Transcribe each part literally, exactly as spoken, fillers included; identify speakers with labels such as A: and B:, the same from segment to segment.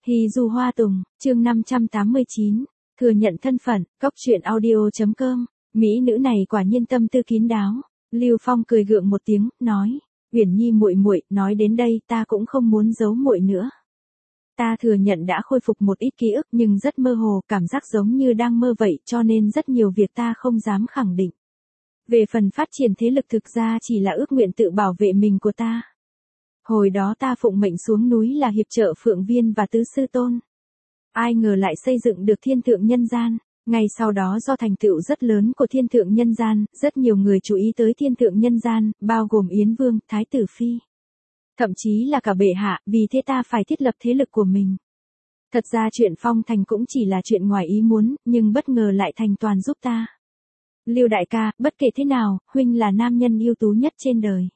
A: Hy Du Hoa Tùng, chương năm trăm tám mươi chín, thừa nhận thân phận, cóc truyện audio chấm com, mỹ nữ này quả nhiên tâm tư kín đáo. Lưu Phong cười gượng một tiếng, nói, Uyển Nhi muội muội, nói đến đây ta cũng không muốn giấu muội nữa. Ta thừa nhận đã khôi phục một ít ký ức nhưng rất mơ hồ, cảm giác giống như đang mơ vậy, cho nên rất nhiều việc ta không dám khẳng định. Về phần phát triển thế lực thực ra chỉ là ước nguyện tự bảo vệ mình của ta. Hồi đó ta phụng mệnh xuống núi là hiệp trợ Phượng Viên và Tứ Sư Tôn. Ai ngờ lại xây dựng được thiên thượng nhân gian. Ngay sau đó do thành tựu rất lớn của thiên thượng nhân gian, rất nhiều người chú ý tới thiên thượng nhân gian, bao gồm Yến Vương, Thái tử Phi. Thậm chí là cả bệ hạ, vì thế ta phải thiết lập thế lực của mình. Thật ra chuyện phong thành cũng chỉ là chuyện ngoài ý muốn, nhưng bất ngờ lại thành toàn giúp ta. Lưu đại ca, bất kể thế nào, huynh là nam nhân ưu tú nhất trên đời.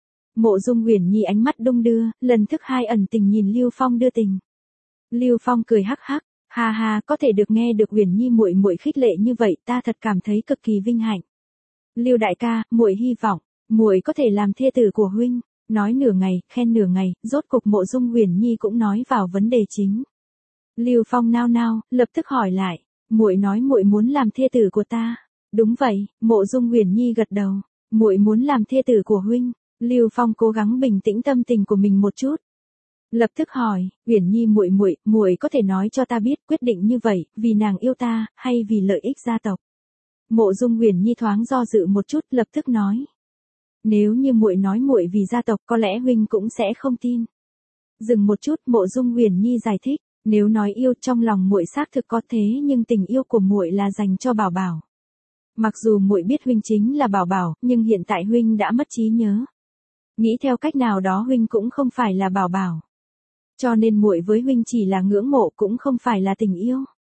A: Mộ Dung Uyển Nhi ánh mắt đung đưa, lần thứ hai ẩn tình nhìn Lưu Phong đưa tình. Lưu Phong cười hắc hắc, ha ha, có thể được nghe được Uyển Nhi muội muội khích lệ như vậy, ta thật cảm thấy cực kỳ vinh hạnh. Lưu đại ca, muội hy vọng muội có thể làm thê tử của huynh. Nói nửa ngày, khen nửa ngày, rốt cục Mộ Dung Uyển Nhi cũng nói vào vấn đề chính. Lưu Phong nao nao, lập tức hỏi lại, muội nói muội muốn làm thê tử của ta? Đúng vậy, Mộ Dung Uyển Nhi gật đầu, muội muốn làm thê tử của huynh. Lưu Phong cố gắng bình tĩnh tâm tình của mình một chút. Lập tức hỏi, Uyển Nhi muội muội, muội có thể nói cho ta biết quyết định như vậy, vì nàng yêu ta, hay vì lợi ích gia tộc? Mộ Dung Uyển Nhi thoáng do dự một chút, lập tức nói, nếu như muội nói muội vì gia tộc, có lẽ huynh cũng sẽ không tin. Dừng một chút, Mộ Dung Uyển Nhi giải thích, nếu nói yêu trong lòng muội xác thực có thế, nhưng tình yêu của muội là dành cho Bảo Bảo. Mặc dù muội biết huynh chính là Bảo Bảo, nhưng hiện tại huynh đã mất trí nhớ. Nghĩ theo cách nào đó huynh cũng không phải là Bảo Bảo. Cho nên muội với huynh chỉ là ngưỡng mộ, cũng không phải là tình yêu.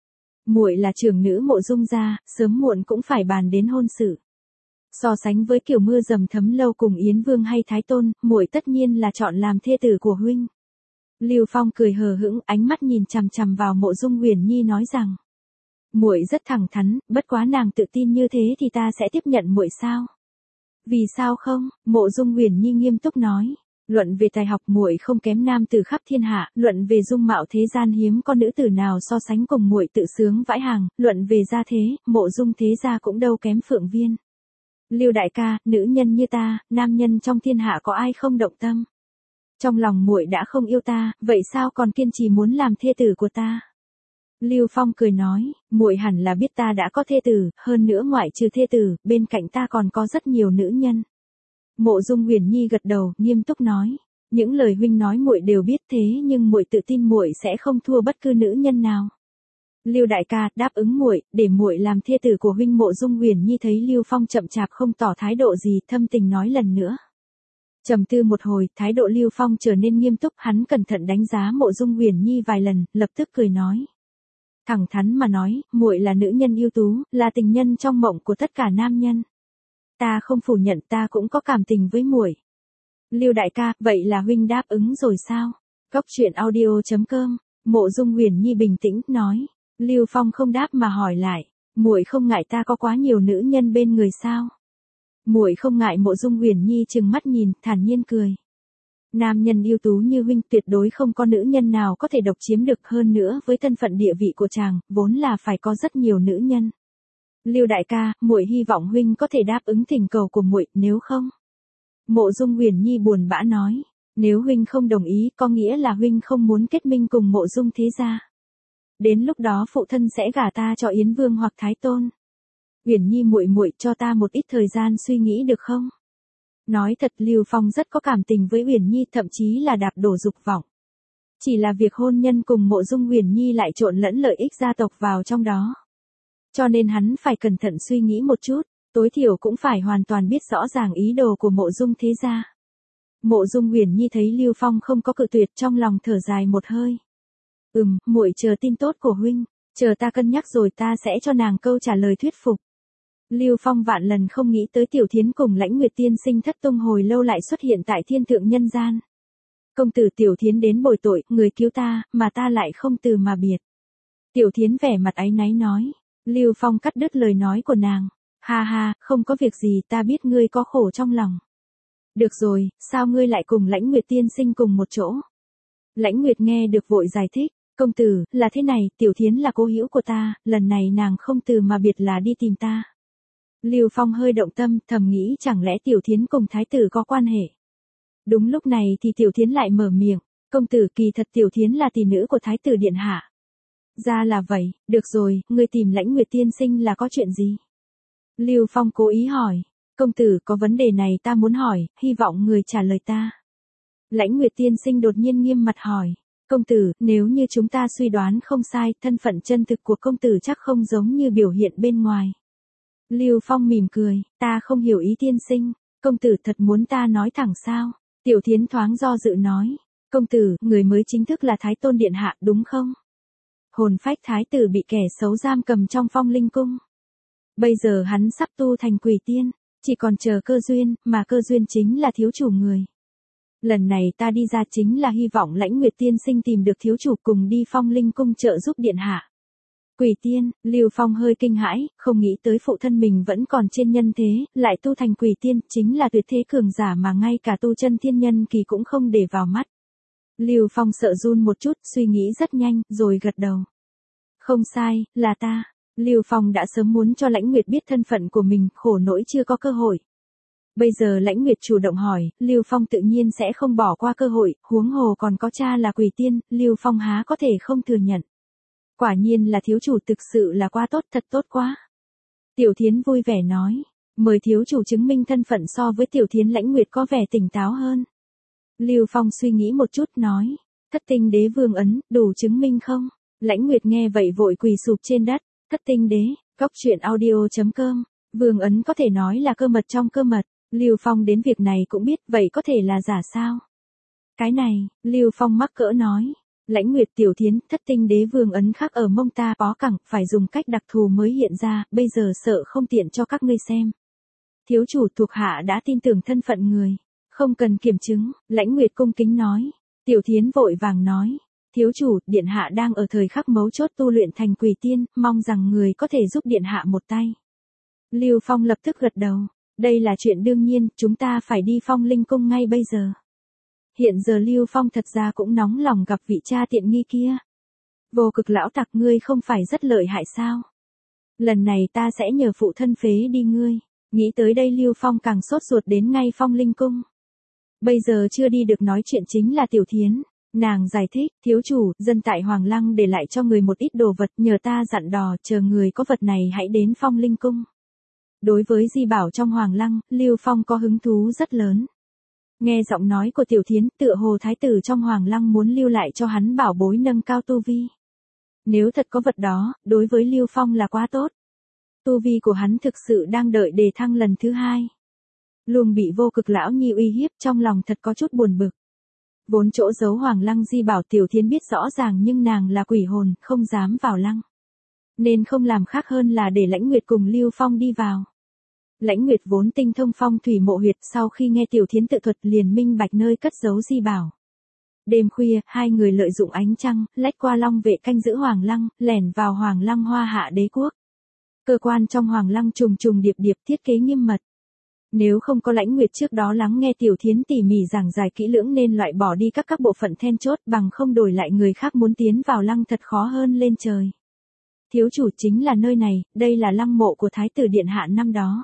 A: Muội là trưởng nữ Mộ Dung gia, sớm muộn cũng phải bàn đến hôn sự. So sánh với kiểu mưa dầm thấm lâu cùng Yến Vương hay Thái Tôn, muội tất nhiên là chọn làm thê tử của huynh. Lưu Phong cười hờ hững, ánh mắt nhìn chằm chằm vào Mộ Dung Uyển Nhi nói rằng, muội rất thẳng thắn, bất quá nàng tự tin như thế thì ta sẽ tiếp nhận muội sao? Vì sao không? Mộ Dung Uyển Nhi nghiêm túc nói, luận về tài học muội không kém nam tử khắp thiên hạ, luận về dung mạo thế gian hiếm có nữ tử nào so sánh cùng muội tự sướng vãi hàng, luận về gia thế, Mộ Dung thế gia cũng đâu kém Phượng Viên. Lưu đại ca, nữ nhân như ta, nam nhân trong thiên hạ có ai không động tâm? Trong lòng muội đã không yêu ta, vậy sao còn kiên trì muốn làm thê tử của ta? Lưu Phong cười nói, muội hẳn là biết ta đã có thê tử, hơn nữa ngoại trừ thê tử, bên cạnh ta còn có rất nhiều nữ nhân. Mộ Dung Uyển Nhi gật đầu, nghiêm túc nói, những lời huynh nói muội đều biết, thế nhưng muội tự tin muội sẽ không thua bất cứ nữ nhân nào. Lưu đại ca, đáp ứng muội, để muội làm thê tử của huynh. Mộ Dung Uyển Nhi thấy Lưu Phong chậm chạp không tỏ thái độ gì, thâm tình nói lần nữa. Trầm tư một hồi, thái độ Lưu Phong trở nên nghiêm túc, hắn cẩn thận đánh giá Mộ Dung Uyển Nhi vài lần, lập tức cười nói, thẳng thắn mà nói, muội là nữ nhân ưu tú, là tình nhân trong mộng của tất cả nam nhân. Ta không phủ nhận, ta cũng có cảm tình với muội. Lưu đại ca, vậy là huynh đáp ứng rồi sao? Cóc truyện audio chấm com. Mộ Dung Uyển Nhi bình tĩnh nói. Lưu Phong không đáp mà hỏi lại, muội không ngại ta có quá nhiều nữ nhân bên người sao? Muội không ngại. Mộ Dung Uyển Nhi trừng mắt nhìn, thản nhiên cười. Nam nhân ưu tú như huynh tuyệt đối không có nữ nhân nào có thể độc chiếm được, hơn nữa với thân phận địa vị của chàng, vốn là phải có rất nhiều nữ nhân. Lưu đại ca, muội hy vọng huynh có thể đáp ứng thỉnh cầu của muội, nếu không. Mộ Dung Uyển Nhi buồn bã nói, nếu huynh không đồng ý, có nghĩa là huynh không muốn kết minh cùng Mộ Dung thế gia. Đến lúc đó phụ thân sẽ gả ta cho Yến Vương hoặc Thái Tôn. Uyển Nhi muội muội, cho ta một ít thời gian suy nghĩ được không? Nói thật, Lưu Phong rất có cảm tình với Uyển Nhi, thậm chí là đạp đổ dục vọng. Chỉ là việc hôn nhân cùng Mộ Dung Uyển Nhi lại trộn lẫn lợi ích gia tộc vào trong đó. Cho nên hắn phải cẩn thận suy nghĩ một chút, tối thiểu cũng phải hoàn toàn biết rõ ràng ý đồ của Mộ Dung thế gia. Mộ Dung Uyển Nhi thấy Lưu Phong không có cự tuyệt, trong lòng thở dài một hơi. Ừm, muội chờ tin tốt của huynh, chờ ta cân nhắc rồi ta sẽ cho nàng câu trả lời thuyết phục. Lưu Phong vạn lần không nghĩ tới Tiểu Thiến cùng Lãnh Nguyệt tiên sinh thất tung hồi lâu lại xuất hiện tại thiên thượng nhân gian. Công tử, Tiểu Thiến đến bồi tội, người cứu ta, mà ta lại không từ mà biệt. Tiểu Thiến vẻ mặt áy náy nói. Lưu Phong cắt đứt lời nói của nàng. Ha ha, không có việc gì, ta biết ngươi có khổ trong lòng. Được rồi, sao ngươi lại cùng Lãnh Nguyệt tiên sinh cùng một chỗ? Lãnh Nguyệt nghe được vội giải thích. Công tử, là thế này, Tiểu Thiến là cô hữu của ta, lần này nàng không từ mà biệt là đi tìm ta. Lưu Phong hơi động tâm, thầm nghĩ chẳng lẽ Tiểu Thiến cùng thái tử có quan hệ. Đúng lúc này thì Tiểu Thiến lại mở miệng, công tử, kỳ thật Tiểu Thiến là tỷ nữ của thái tử điện hạ. Ra là vậy, được rồi, ngươi tìm Lãnh Nguyệt tiên sinh là có chuyện gì? Lưu Phong cố ý hỏi, công tử, có vấn đề này ta muốn hỏi, hy vọng người trả lời ta. Lãnh Nguyệt tiên sinh đột nhiên nghiêm mặt hỏi, công tử, nếu như chúng ta suy đoán không sai, thân phận chân thực của công tử chắc không giống như biểu hiện bên ngoài. Lưu Phong mỉm cười, ta không hiểu ý tiên sinh, công tử thật muốn ta nói thẳng sao? Tiểu Thiến thoáng do dự nói, công tử, người mới chính thức là Thái Tôn điện hạ, đúng không? Hồn phách thái tử bị kẻ xấu giam cầm trong Phong Linh cung. Bây giờ hắn sắp tu thành quỷ tiên, chỉ còn chờ cơ duyên, mà cơ duyên chính là thiếu chủ người. Lần này ta đi ra chính là hy vọng Lãnh Nguyệt tiên sinh tìm được thiếu chủ cùng đi Phong Linh cung trợ giúp điện hạ. Quỷ tiên, Lưu Phong hơi kinh hãi, không nghĩ tới phụ thân mình vẫn còn trên nhân thế, lại tu thành quỷ tiên, chính là tuyệt thế cường giả mà ngay cả tu chân thiên nhân kỳ cũng không để vào mắt. Lưu Phong sợ run một chút, suy nghĩ rất nhanh, rồi gật đầu. Không sai, là ta. Lưu Phong đã sớm muốn cho Lãnh Nguyệt biết thân phận của mình, khổ nỗi chưa có cơ hội. Bây giờ Lãnh Nguyệt chủ động hỏi, Lưu Phong tự nhiên sẽ không bỏ qua cơ hội, huống hồ còn có cha là quỷ tiên, Lưu Phong há có thể không thừa nhận. Quả nhiên là thiếu chủ thực sự là quá tốt, thật tốt quá. Tiểu Thiến vui vẻ nói, mời thiếu chủ chứng minh thân phận. So với Tiểu Thiến, Lãnh Nguyệt có vẻ tỉnh táo hơn. Lưu Phong suy nghĩ một chút nói, thất tinh đế vương ấn, đủ chứng minh không? Lãnh Nguyệt nghe vậy vội quỳ sụp trên đất, thất tinh đế, góc truyện audio chấm com, vương ấn có thể nói là cơ mật trong cơ mật. Lưu Phong đến việc này cũng biết, vậy có thể là giả sao? Cái này, Lưu Phong mắc cỡ nói, Lãnh Nguyệt, Tiểu Thiến, thất tinh đế vương ấn khắc ở mông ta bó cẳng, phải dùng cách đặc thù mới hiện ra, bây giờ sợ không tiện cho các ngươi xem. Thiếu chủ, thuộc hạ đã tin tưởng thân phận người, không cần kiểm chứng. Lãnh Nguyệt cung kính nói. Tiểu Thiến vội vàng nói, thiếu chủ, điện hạ đang ở thời khắc mấu chốt tu luyện thành quỷ tiên, mong rằng người có thể giúp điện hạ một tay. Lưu Phong lập tức gật đầu, đây là chuyện đương nhiên, chúng ta phải đi Phong Linh cung ngay bây giờ. Hiện giờ Lưu Phong thật ra cũng nóng lòng gặp vị cha tiện nghi kia. Vô Cực lão tặc, ngươi không phải rất lợi hại sao? Lần này ta sẽ nhờ phụ thân phế đi ngươi. Nghĩ tới đây Lưu Phong càng sốt ruột đến ngay Phong Linh cung. Bây giờ chưa đi được nói chuyện chính là Tiểu Thiến. Nàng giải thích, thiếu chủ, dân tại Hoàng Lăng để lại cho người một ít đồ vật, nhờ ta dặn dò, chờ người có vật này hãy đến Phong Linh cung. Đối với di bảo trong Hoàng Lăng, Lưu Phong có hứng thú rất lớn. Nghe giọng nói của Tiểu Thiến, tựa hồ thái tử trong Hoàng Lăng muốn lưu lại cho hắn bảo bối nâng cao tu vi. Nếu thật có vật đó, đối với Lưu Phong là quá tốt. Tu vi của hắn thực sự đang đợi đề thăng lần thứ hai. Luôn bị Vô Cực lão nhi uy hiếp, trong lòng thật có chút buồn bực. Vốn chỗ giấu Hoàng Lăng di bảo Tiểu Thiến biết rõ ràng, nhưng nàng là quỷ hồn, không dám vào lăng. Nên không làm khác hơn là để Lãnh Nguyệt cùng Lưu Phong đi vào. Lãnh Nguyệt vốn tinh thông phong thủy mộ huyệt, sau khi nghe Tiểu Thiến tự thuật liền minh bạch nơi cất giấu di bảo. Đêm khuya, hai người lợi dụng ánh trăng, lách qua long vệ canh giữ Hoàng Lăng, lẻn vào Hoàng Lăng Hoa Hạ Đế quốc. Cơ quan trong Hoàng Lăng trùng trùng điệp điệp, thiết kế nghiêm mật. Nếu không có Lãnh Nguyệt trước đó lắng nghe Tiểu Thiến tỉ mỉ giảng giải kỹ lưỡng nên loại bỏ đi các các bộ phận then chốt, bằng không đổi lại người khác muốn tiến vào lăng thật khó hơn lên trời. Thiếu chủ, chính là nơi này, đây là lăng mộ của Thái tử điện hạ năm đó.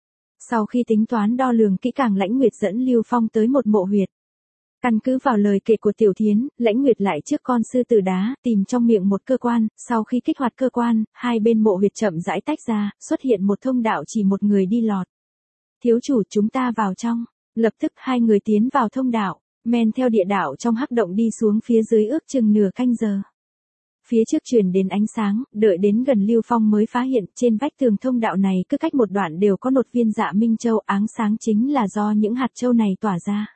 A: Sau khi tính toán đo lường kỹ càng, Lãnh Nguyệt dẫn Lưu Phong tới một mộ huyệt. Căn cứ vào lời kể của Tiểu Thiến, Lãnh Nguyệt lại trước con sư tử đá, tìm trong miệng một cơ quan, sau khi kích hoạt cơ quan, hai bên mộ huyệt chậm rãi tách ra, xuất hiện một thông đạo chỉ một người đi lọt. Thiếu chủ, chúng ta vào trong. Lập tức hai người tiến vào thông đạo, men theo địa đạo trong hắc động đi xuống phía dưới ước chừng nửa canh giờ. Phía trước truyền đến ánh sáng, đợi đến gần Lưu Phong mới phát hiện trên vách tường thông đạo này cứ cách một đoạn đều có một viên Dạ Minh Châu, áng sáng chính là do những hạt châu này tỏa ra.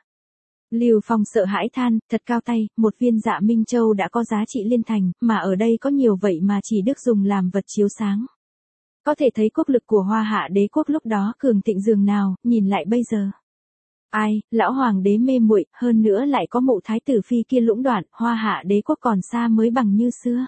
A: Lưu Phong sợ hãi than, thật cao tay, một viên Dạ Minh Châu đã có giá trị liên thành, mà ở đây có nhiều vậy mà chỉ được dùng làm vật chiếu sáng. Có thể thấy quốc lực của Hoa Hạ Đế quốc lúc đó cường thịnh dường nào, nhìn lại bây giờ. Ai, lão hoàng đế mê muội, hơn nữa lại có mụ thái tử phi kia lũng đoạn, Hoa Hạ Đế quốc còn xa mới bằng như xưa.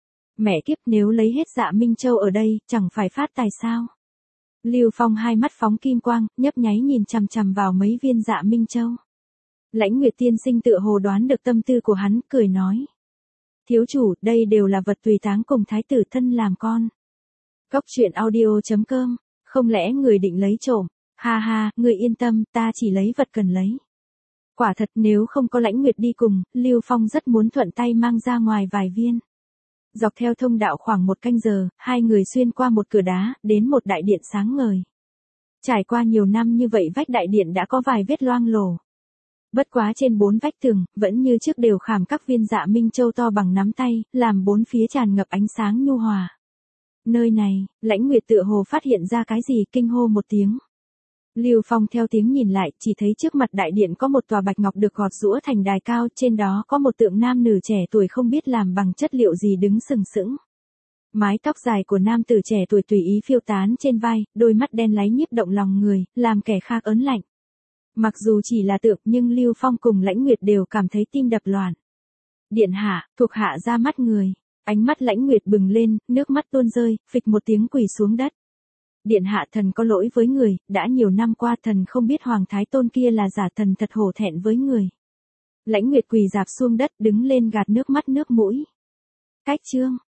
A: Mẹ kiếp, nếu lấy hết Dạ Minh Châu ở đây, chẳng phải phát tài sao? Lưu Phong hai mắt phóng kim quang, nhấp nháy nhìn chằm chằm vào mấy viên Dạ Minh Châu. Lãnh Nguyệt tiên sinh tựa hồ đoán được tâm tư của hắn, cười nói. Thiếu chủ, đây đều là vật tùy táng cùng thái tử thân làm con. Cốc truyện audio.com, không lẽ người định lấy trộm? Ha ha, người yên tâm, ta chỉ lấy vật cần lấy. Quả thật nếu không có Lãnh Nguyệt đi cùng, Lưu Phong rất muốn thuận tay mang ra ngoài vài viên. Dọc theo thông đạo khoảng một canh giờ, hai người xuyên qua một cửa đá, đến một đại điện sáng ngời. Trải qua nhiều năm như vậy vách đại điện đã có vài vết loang lổ. Bất quá trên bốn vách tường, vẫn như trước đều khảm các viên dạ minh châu to bằng nắm tay, làm bốn phía tràn ngập ánh sáng nhu hòa. Nơi này, Lãnh Nguyệt tựa hồ phát hiện ra cái gì, kinh hô một tiếng. Lưu Phong theo tiếng nhìn lại, chỉ thấy trước mặt đại điện có một tòa bạch ngọc được gọt giũa thành đài cao, trên đó có một tượng nam nữ trẻ tuổi không biết làm bằng chất liệu gì đứng sừng sững. Mái tóc dài của nam tử trẻ tuổi tùy ý phiêu tán trên vai, đôi mắt đen láy nhiếp động lòng người, làm kẻ khác ớn lạnh. Mặc dù chỉ là tượng nhưng Lưu Phong cùng Lãnh Nguyệt đều cảm thấy tim đập loạn. Điện hạ, thuộc hạ ra mắt người. Ánh mắt Lãnh Nguyệt bừng lên, nước mắt tuôn rơi, phịch một tiếng quỳ xuống đất. Điện hạ, thần có lỗi với người, đã nhiều năm qua thần không biết Hoàng Thái Tôn kia là giả, thần thật hổ thẹn với người. Lãnh Nguyệt quỳ rạp xuống đất đứng lên gạt nước mắt nước mũi. Cách chương.